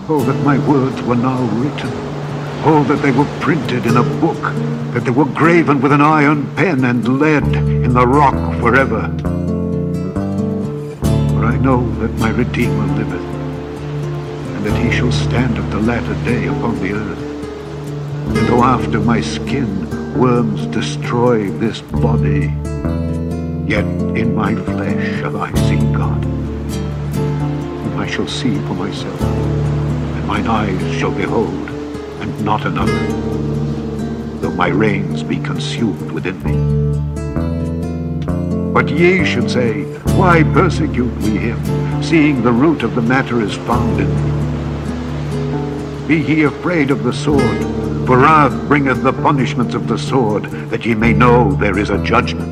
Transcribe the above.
Oh, that my words were now written. Oh, that they were printed in a book, that they were graven with an iron pen and lead in the rock forever. For I know that my Redeemer liveth, and that he shall stand at the latter day upon the earth. And though after my skin worms destroy this body, yet in my flesh shall I see God, whom I shall see for myself, and mine eyes shall behold, and not another, though my reins be consumed within me. But ye should say, why persecute we him, seeing the root of the matter is found in me? Be ye afraid of the sword, for wrath bringeth the punishments of the sword, that ye may know there is a judgment.